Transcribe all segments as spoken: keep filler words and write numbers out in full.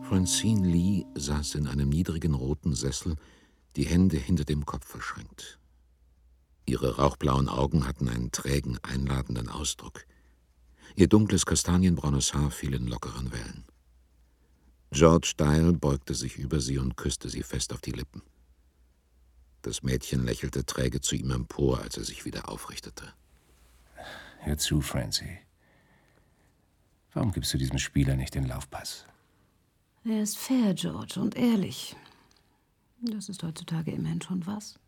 Francine Lee saß in einem niedrigen roten Sessel, die Hände hinter dem Kopf verschränkt. Ihre rauchblauen Augen hatten einen trägen, einladenden Ausdruck. Ihr dunkles, kastanienbraunes Haar fiel in lockeren Wellen. George Dial beugte sich über sie und küsste sie fest auf die Lippen. Das Mädchen lächelte träge zu ihm empor, als er sich wieder aufrichtete. Hör zu, Francie. Warum gibst du diesem Spieler nicht den Laufpass? Er ist fair, George, und ehrlich. Das ist heutzutage immerhin schon was.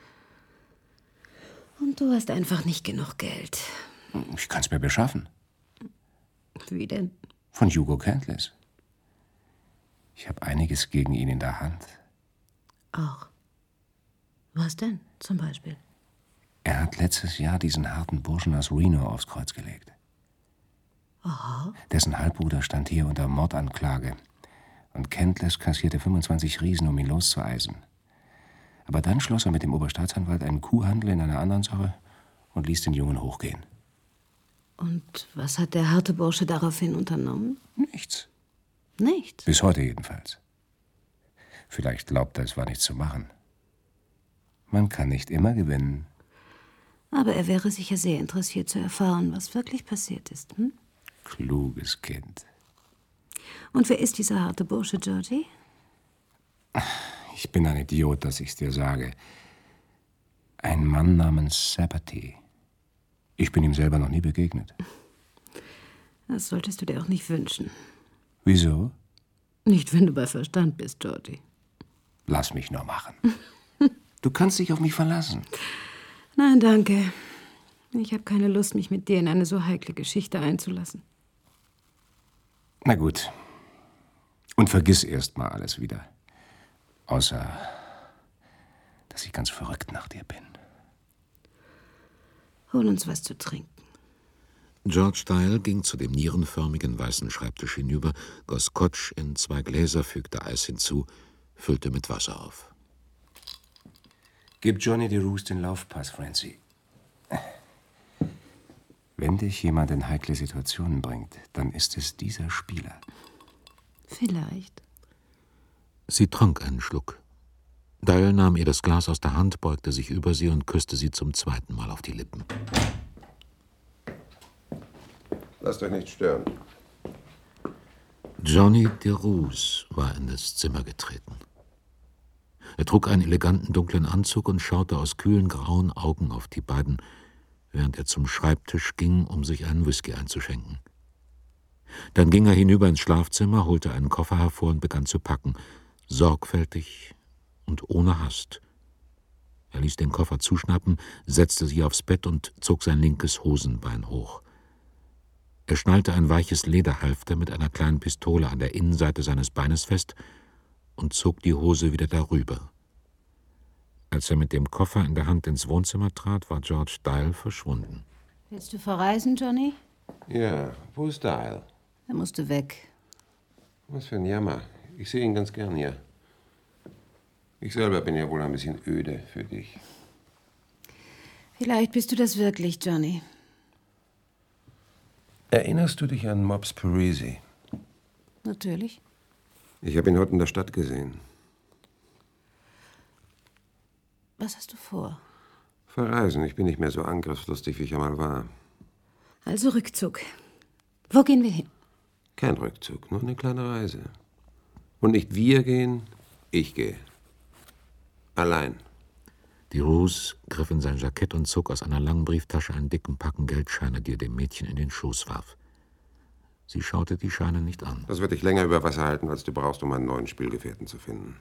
Und du hast einfach nicht genug Geld. Ich kann's mir beschaffen. Wie denn? Von Hugo Cantless. Ich habe einiges gegen ihn in der Hand. Auch. Was denn, zum Beispiel? Er hat letztes Jahr diesen harten Burschen aus Reno aufs Kreuz gelegt. Aha. Dessen Halbbruder stand hier unter Mordanklage. Und Cantless kassierte fünfundzwanzig Riesen, um ihn loszueisen. Aber dann schloss er mit dem Oberstaatsanwalt einen Kuhhandel in einer anderen Sache und ließ den Jungen hochgehen. Und was hat der harte Bursche daraufhin unternommen? Nichts. Nichts? Bis heute jedenfalls. Vielleicht glaubt er, es war nichts zu machen. Man kann nicht immer gewinnen. Aber er wäre sicher sehr interessiert zu erfahren, was wirklich passiert ist. Hm? Kluges Kind. Und wer ist dieser harte Bursche, Georgie? Ich bin ein Idiot, dass ich's dir sage. Ein Mann namens Sabatty. Ich bin ihm selber noch nie begegnet. Das solltest du dir auch nicht wünschen. Wieso? Nicht, wenn du bei Verstand bist, Georgie. Lass mich nur machen. Du kannst dich auf mich verlassen. Nein, danke. Ich habe keine Lust, mich mit dir in eine so heikle Geschichte einzulassen. Na gut. Und vergiss erst mal alles wieder. Außer, dass ich ganz verrückt nach dir bin. Hol uns was zu trinken. George Dial ging zu dem nierenförmigen weißen Schreibtisch hinüber, goss Scotch in zwei Gläser, fügte Eis hinzu, füllte mit Wasser auf. Gib Johnny DeRoos den Laufpass, Francie. Wenn dich jemand in heikle Situationen bringt, dann ist es dieser Spieler. Vielleicht. Sie trank einen Schluck. Dial nahm ihr das Glas aus der Hand, beugte sich über sie und küsste sie zum zweiten Mal auf die Lippen. Lasst euch nicht stören. Johnny DeRoos war in das Zimmer getreten. Er trug einen eleganten dunklen Anzug und schaute aus kühlen grauen Augen auf die beiden, während er zum Schreibtisch ging, um sich einen Whisky einzuschenken. Dann ging er hinüber ins Schlafzimmer, holte einen Koffer hervor und begann zu packen, sorgfältig und ohne Hast. Er ließ den Koffer zuschnappen, setzte sich aufs Bett und zog sein linkes Hosenbein hoch. Er schnallte ein weiches Lederhalfter mit einer kleinen Pistole an der Innenseite seines Beines fest und zog die Hose wieder darüber. Als er mit dem Koffer in der Hand ins Wohnzimmer trat, war George Dial verschwunden. Willst du verreisen, Johnny? Ja, wo ist Dial? Er musste weg. Was für ein Jammer. Ich sehe ihn ganz gern hier. Ich selber bin ja wohl ein bisschen öde für dich. Vielleicht bist du das wirklich, Johnny. Erinnerst du dich an Mops Parisi? Natürlich. Ich habe ihn heute in der Stadt gesehen. Was hast du vor? Verreisen. Ich bin nicht mehr so angriffslustig, wie ich einmal war. Also Rückzug. Wo gehen wir hin? Kein Rückzug, nur eine kleine Reise. Und nicht wir gehen, ich gehe. Allein. DeRoos griff in sein Jackett und zog aus einer langen Brieftasche einen dicken Packen Geldscheine, die er dem Mädchen in den Schoß warf. Sie schaute die Scheine nicht an. Das wird dich länger über Wasser halten, als du brauchst, um einen neuen Spielgefährten zu finden.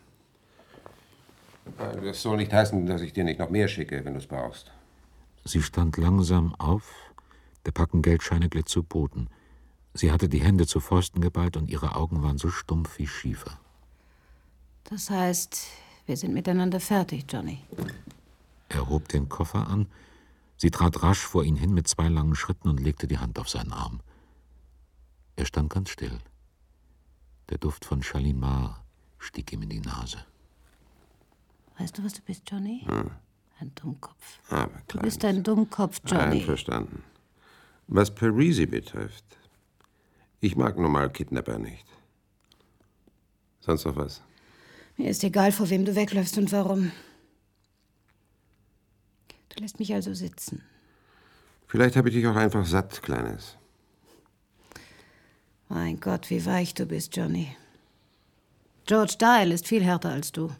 Das soll nicht heißen, dass ich dir nicht noch mehr schicke, wenn du es brauchst. Sie stand langsam auf, der Packen Geldscheine glitt zu Boden. Sie hatte die Hände zu Fäusten geballt und ihre Augen waren so stumpf wie Schiefer. Das heißt, wir sind miteinander fertig, Johnny. Er hob den Koffer an. Sie trat rasch vor ihn hin mit zwei langen Schritten und legte die Hand auf seinen Arm. Er stand ganz still. Der Duft von Shalimar stieg ihm in die Nase. Weißt du, was du bist, Johnny? Hm. Ein Dummkopf. Aber du bist ein Dummkopf, Johnny. Einverstanden. Was Parisi betrifft, ich mag normal Kidnapper nicht. Sonst noch was? Mir ist egal, vor wem du wegläufst und warum. Du lässt mich also sitzen. Vielleicht habe ich dich auch einfach satt, Kleines. Mein Gott, wie weich du bist, Johnny. George Dial ist viel härter als du.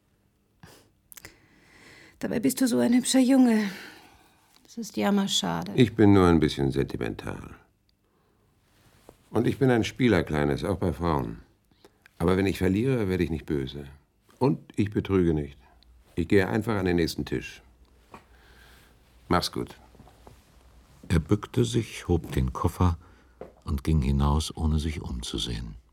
Dabei bist du so ein hübscher Junge. Das ist jammerschade. Ich bin nur ein bisschen sentimental. Und ich bin ein Spieler, Kleines, auch bei Frauen. Aber wenn ich verliere, werde ich nicht böse. Und ich betrüge nicht. Ich gehe einfach an den nächsten Tisch. Mach's gut. Er bückte sich, hob den Koffer und ging hinaus, ohne sich umzusehen.